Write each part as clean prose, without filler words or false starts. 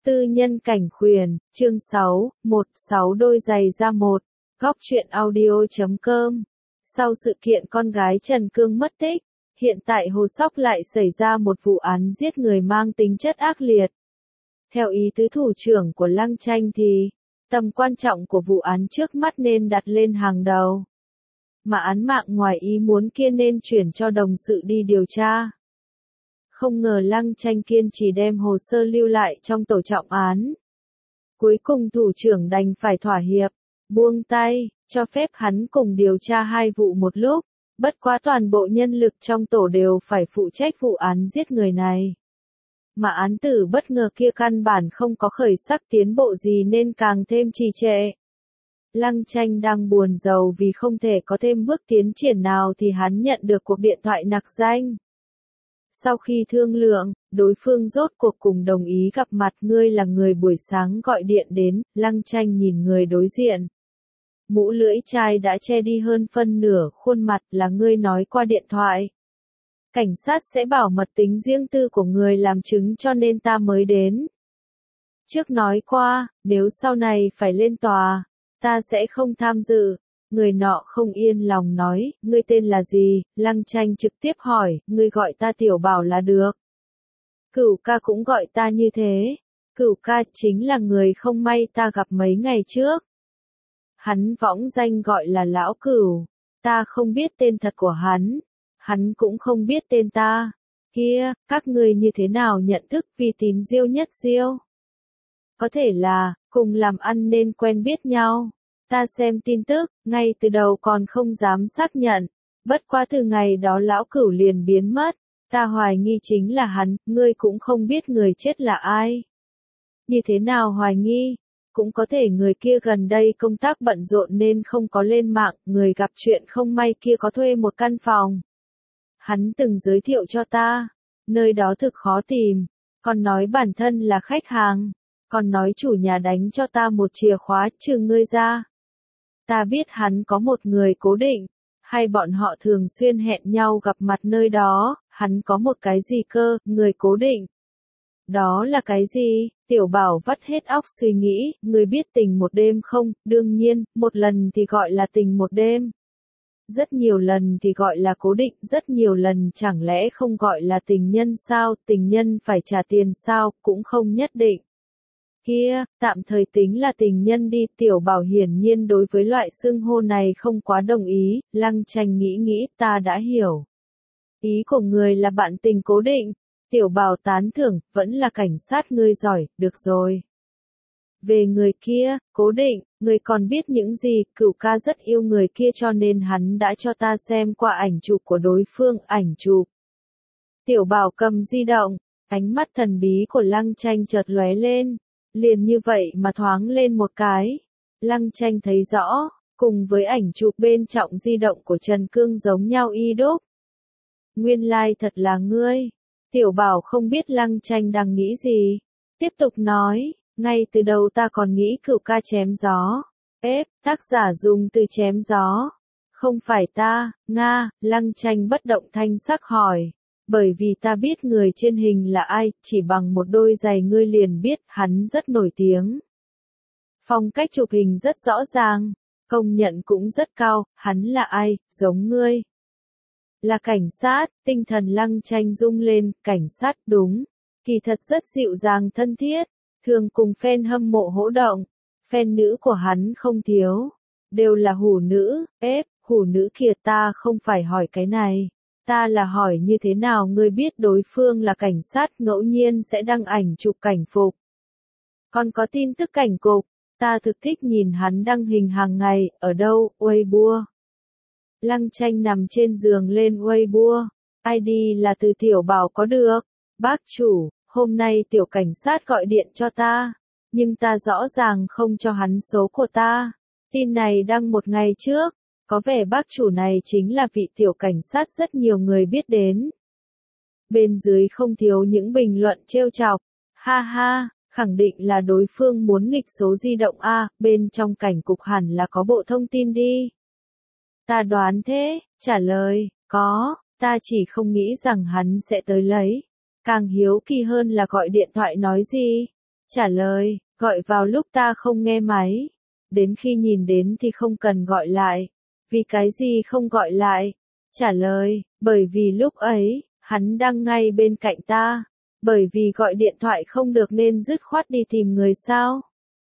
Tư nhân cảnh khuyển, chương 6, 16 đôi giày da một. Góc truyện audio.com. Sau sự kiện con gái Trần Cương mất tích, hiện tại Hồ Sóc lại xảy ra một vụ án giết người mang tính chất ác liệt. Theo ý tứ thủ trưởng của Lăng Tranh thì, tầm quan trọng của vụ án trước mắt nên đặt lên hàng đầu. Mà án mạng ngoài ý muốn kia nên chuyển cho đồng sự đi điều tra. Không ngờ Lăng Tranh kiên trì đem hồ sơ lưu lại trong tổ trọng án. Cuối cùng thủ trưởng đành phải thỏa hiệp, buông tay, cho phép hắn cùng điều tra hai vụ một lúc. Bất quá toàn bộ nhân lực trong tổ đều phải phụ trách vụ án giết người này. Mà án tử bất ngờ kia căn bản không có khởi sắc tiến bộ gì nên càng thêm trì trệ. Lăng Tranh đang buồn rầu vì không thể có thêm bước tiến triển nào thì hắn nhận được cuộc điện thoại nặc danh. Sau khi thương lượng, đối phương rốt cuộc cùng đồng ý gặp mặt. Ngươi là người buổi sáng gọi điện đến. Lăng Tranh nhìn người đối diện. Mũ lưỡi chai đã che đi hơn phân nửa khuôn mặt. Là ngươi nói qua điện thoại. Cảnh sát sẽ bảo mật tính riêng tư của người làm chứng cho nên ta mới đến. Trước nói qua, nếu sau này phải lên tòa, ta sẽ không tham dự. Người nọ không yên lòng nói, ngươi tên là gì? Lăng Tranh trực tiếp hỏi, ngươi gọi ta Tiểu Bảo là được. Cửu ca cũng gọi ta như thế. Cửu ca chính là người không may ta gặp mấy ngày trước. Hắn võng danh gọi là Lão Cửu. Ta không biết tên thật của hắn. Hắn cũng không biết tên ta. Kia, các ngươi như thế nào nhận thức Vi Tín Diêu Nhất Diêu? Có thể là, cùng làm ăn nên quen biết nhau. Ta xem tin tức, ngay từ đầu còn không dám xác nhận. Bất quá từ ngày đó Lão Cửu liền biến mất. Ta hoài nghi chính là hắn, ngươi cũng không biết người chết là ai. Như thế nào hoài nghi? Cũng có thể người kia gần đây công tác bận rộn nên không có lên mạng. Người gặp chuyện không may kia có thuê một căn phòng. Hắn từng giới thiệu cho ta. Nơi đó thực khó tìm. Còn nói bản thân là khách hàng. Còn nói chủ nhà đánh cho ta một chìa khóa trừ ngươi ra. Ta biết hắn có một người cố định, hay bọn họ thường xuyên hẹn nhau gặp mặt nơi đó. Hắn có một cái gì cơ, người cố định. Đó là cái gì? Tiểu Bảo vắt hết óc suy nghĩ, người biết tình một đêm không? Đương nhiên, một lần thì gọi là tình một đêm. Rất nhiều lần thì gọi là cố định, rất nhiều lần chẳng lẽ không gọi là tình nhân sao? Tình nhân phải trả tiền sao? Cũng không nhất định. Kia, tạm thời tính là tình nhân đi. Tiểu Bảo hiển nhiên đối với loại xưng hô này không quá đồng ý. Lăng Tranh nghĩ ta đã hiểu. Ý của người là bạn tình cố định. Tiểu Bảo tán thưởng, vẫn là cảnh sát ngươi giỏi, được rồi. Về người kia, cố định, người còn biết những gì? Cửu ca rất yêu người kia cho nên hắn đã cho ta xem qua ảnh chụp của đối phương. Ảnh chụp. Tiểu Bảo cầm di động, ánh mắt thần bí của Lăng Tranh chợt lóe lên. Liền như vậy mà thoáng lên một cái. Lăng Tranh thấy rõ, cùng với ảnh chụp bên trong di động của Trần Cương giống nhau y đúc. Nguyên lai thật là ngươi. Tiểu Bảo không biết Lăng Tranh đang nghĩ gì. Tiếp tục nói, ngay từ đầu ta còn nghĩ cửu ca chém gió. Tác giả dùng từ chém gió. Không phải ta, Nga. Lăng Tranh bất động thanh sắc hỏi. Bởi vì ta biết người trên hình là ai, chỉ bằng một đôi giày ngươi liền biết hắn rất nổi tiếng. Phong cách chụp hình rất rõ ràng, công nhận cũng rất cao. Hắn là ai? Giống ngươi. Là cảnh sát. Tinh thần Lăng Tranh rung lên. Cảnh sát đúng. Kỳ thật rất dịu dàng thân thiết, thường cùng fan hâm mộ hỗ động. Fan nữ của hắn không thiếu, đều là hủ nữ. Hủ nữ kia ta không phải hỏi cái này. Ta là hỏi như thế nào ngươi biết đối phương là cảnh sát? Ngẫu nhiên sẽ đăng ảnh chụp cảnh phục. Còn có tin tức cảnh cục. Ta thực thích nhìn hắn đăng hình hàng ngày. Ở đâu? Weibo. Lăng Tranh nằm trên giường lên Weibo. ID là từ Tiểu Bảo có được. Bác chủ, hôm nay tiểu cảnh sát gọi điện cho ta. Nhưng ta rõ ràng không cho hắn số của ta. Tin này đăng một ngày trước. Có vẻ bác chủ này chính là vị tiểu cảnh sát rất nhiều người biết đến. Bên dưới không thiếu những bình luận trêu chọc. Ha ha, khẳng định là đối phương muốn nghịch số di động a. Bên trong cảnh cục hẳn là có bộ thông tin đi. Ta đoán thế. Trả lời, có. Ta chỉ không nghĩ rằng hắn sẽ tới lấy. Càng hiếu kỳ hơn là gọi điện thoại nói gì. Trả lời, gọi vào lúc ta không nghe máy. Đến khi nhìn đến thì không cần gọi lại. Vì cái gì không gọi lại? Trả lời, bởi vì lúc ấy, hắn đang ngay bên cạnh ta. Bởi vì gọi điện thoại không được nên dứt khoát đi tìm người sao?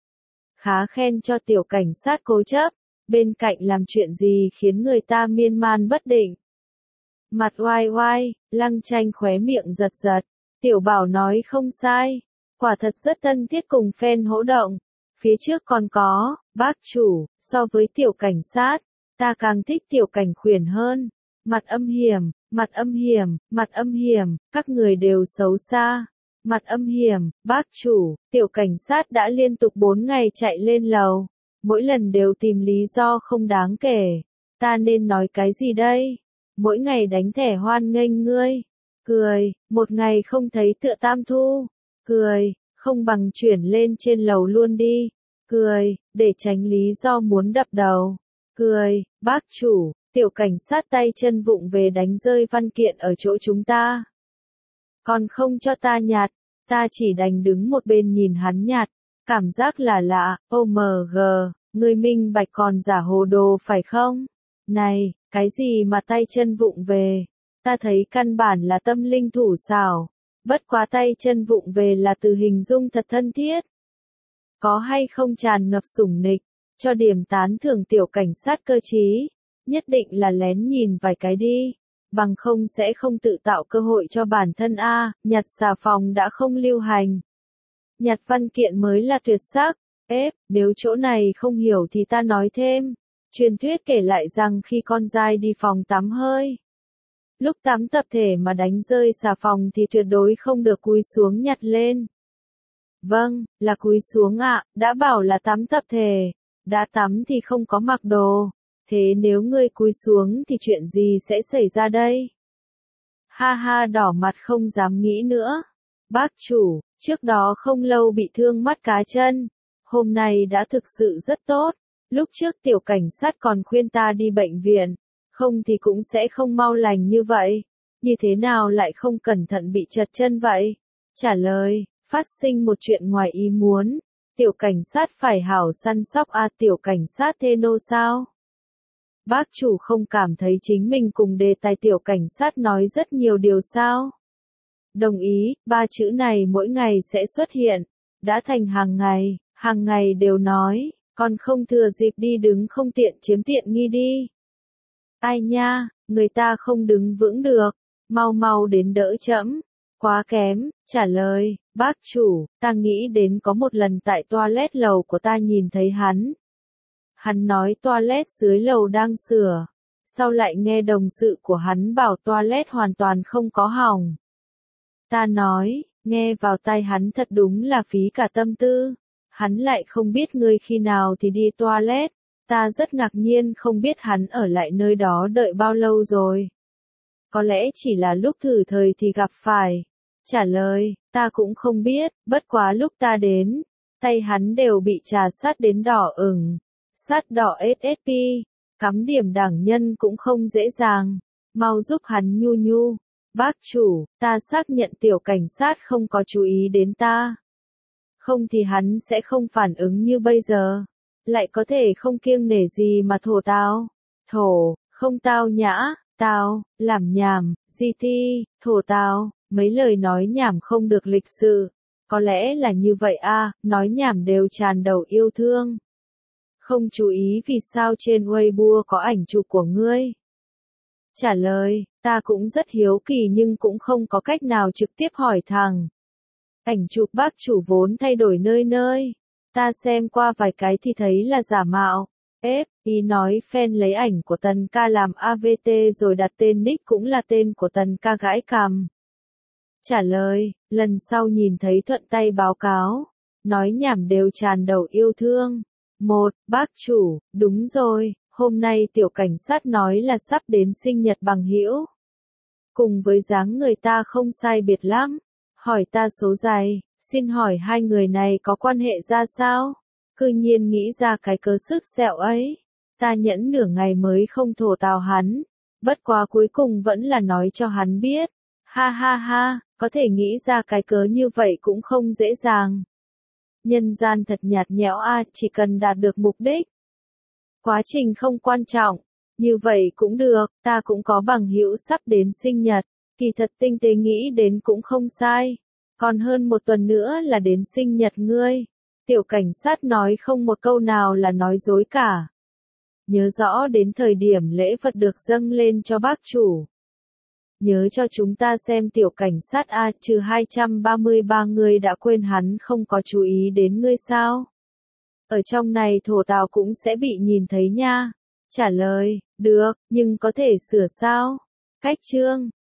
Khá khen cho tiểu cảnh sát cố chấp. Bên cạnh làm chuyện gì khiến người ta miên man bất định. Mặt oai oai, Lăng Tranh khóe miệng giật giật. Tiểu Bảo nói không sai. Quả thật rất thân thiết cùng fan hỗ động. Phía trước còn có, bác chủ, so với tiểu cảnh sát, ta càng thích tiểu cảnh khuyển hơn. Mặt âm hiểm, mặt âm hiểm, mặt âm hiểm, các người đều xấu xa. Mặt âm hiểm, bác chủ, tiểu cảnh sát đã liên tục 4 ngày chạy lên lầu. Mỗi lần đều tìm lý do không đáng kể. Ta nên nói cái gì đây? Mỗi ngày đánh thẻ hoan nghênh ngươi. Cười, một ngày không thấy tựa Tam Thu. Cười, không bằng chuyển lên trên lầu luôn đi. Cười, để tránh lý do muốn đập đầu. Cười, bác chủ, tiểu cảnh sát tay chân vụng về đánh rơi văn kiện ở chỗ chúng ta. Còn không cho ta nhặt, ta chỉ đành đứng một bên nhìn hắn nhặt. Cảm giác là lạ, OMG, người minh bạch còn giả hồ đồ phải không? Này, cái gì mà tay chân vụng về? Ta thấy căn bản là tâm linh thủ xảo. Bất quá tay chân vụng về là từ hình dung thật thân thiết. Có hay không tràn ngập sủng nịch, cho điểm tán thưởng tiểu cảnh sát cơ trí. Nhất định là lén nhìn vài cái đi. Bằng không sẽ không tự tạo cơ hội cho bản thân nhặt xà phòng đã không lưu hành. Nhặt văn kiện mới là tuyệt sắc. Nếu chỗ này không hiểu thì ta nói thêm. Truyền thuyết kể lại rằng khi con giai đi phòng tắm hơi. Lúc tắm tập thể mà đánh rơi xà phòng thì tuyệt đối không được cúi xuống nhặt lên. Vâng, là cúi xuống ạ, đã bảo là tắm tập thể. Đã tắm thì không có mặc đồ. Thế nếu ngươi cúi xuống thì chuyện gì sẽ xảy ra đây? Ha ha, đỏ mặt không dám nghĩ nữa. Bác chủ, trước đó không lâu bị thương mắt cá chân. Hôm nay đã thực sự rất tốt. Lúc trước tiểu cảnh sát còn khuyên ta đi bệnh viện. Không thì cũng sẽ không mau lành như vậy. Như thế nào lại không cẩn thận bị trật chân vậy? Trả lời, phát sinh một chuyện ngoài ý muốn. Tiểu cảnh sát phải hảo săn sóc tiểu cảnh sát Theno sao? Bác chủ không cảm thấy chính mình cùng đề tài tiểu cảnh sát nói rất nhiều điều sao? Đồng ý, 3 chữ này mỗi ngày sẽ xuất hiện. Đã thành hàng ngày đều nói, còn không thừa dịp đi đứng không tiện chiếm tiện nghi đi. Ai nha, người ta không đứng vững được, mau mau đến đỡ trẫm. Quá kém, trả lời, bác chủ, ta nghĩ đến có một lần tại toilet lầu của ta nhìn thấy hắn. Hắn nói toilet dưới lầu đang sửa, sau lại nghe đồng sự của hắn bảo toilet hoàn toàn không có hỏng. Ta nói, nghe vào tai hắn thật đúng là phí cả tâm tư. Hắn lại không biết ngươi khi nào thì đi toilet. Ta rất ngạc nhiên không biết hắn ở lại nơi đó đợi bao lâu rồi. Có lẽ chỉ là lúc thử thời thì gặp phải. Trả lời, ta cũng không biết, bất quá lúc ta đến, tay hắn đều bị trà sát đến đỏ ửng. Sát đỏ SSP, cắm điểm đảng nhân cũng không dễ dàng. Mau giúp hắn nhu nhu. Bác chủ, ta xác nhận tiểu cảnh sát không có chú ý đến ta. Không thì hắn sẽ không phản ứng như bây giờ. Lại có thể không kiêng nể gì mà thổ tao. Thổ, không tao nhã, tao, làm nhảm, GT, thổ tao, mấy lời nói nhảm không được lịch sự. Có lẽ là như vậy nói nhảm đều tràn đầu yêu thương. Không chú ý vì sao trên Weibo có ảnh chụp của ngươi. Trả lời, ta cũng rất hiếu kỳ nhưng cũng không có cách nào trực tiếp hỏi thẳng. Ảnh chụp bác chủ vốn thay đổi nơi nơi. Ta xem qua vài cái thì thấy là giả mạo. Ý nói fan lấy ảnh của Tần ca làm AVT rồi đặt tên nick cũng là tên của Tần ca gãi cằm. Trả lời, lần sau nhìn thấy thuận tay báo cáo. Nói nhảm đều tràn đầu yêu thương. Bác chủ, đúng rồi, hôm nay tiểu cảnh sát nói là sắp đến sinh nhật bằng hữu. Cùng với dáng người ta không sai biệt lắm. Hỏi ta số dày, xin hỏi hai người này có quan hệ ra sao? Cư nhiên nghĩ ra cái cớ sức sẹo ấy. Ta nhẫn nửa ngày mới không thổ tào hắn. Bất quá cuối cùng vẫn là nói cho hắn biết. Ha ha ha, có thể nghĩ ra cái cớ như vậy cũng không dễ dàng. Nhân gian thật nhạt nhẽo a, chỉ cần đạt được mục đích. Quá trình không quan trọng. Như vậy cũng được, ta cũng có bằng hữu sắp đến sinh nhật. Kỳ thật tinh tế nghĩ đến cũng không sai. Còn hơn một tuần nữa là đến sinh nhật ngươi. Tiểu cảnh sát nói không một câu nào là nói dối cả. Nhớ rõ đến thời điểm lễ vật được dâng lên cho bác chủ. Nhớ cho chúng ta xem tiểu cảnh sát A trừ 233 người đã quên hắn không có chú ý đến ngươi sao? Ở trong này thổ tào cũng sẽ bị nhìn thấy nha. Trả lời, được, nhưng có thể sửa sao? Cách chương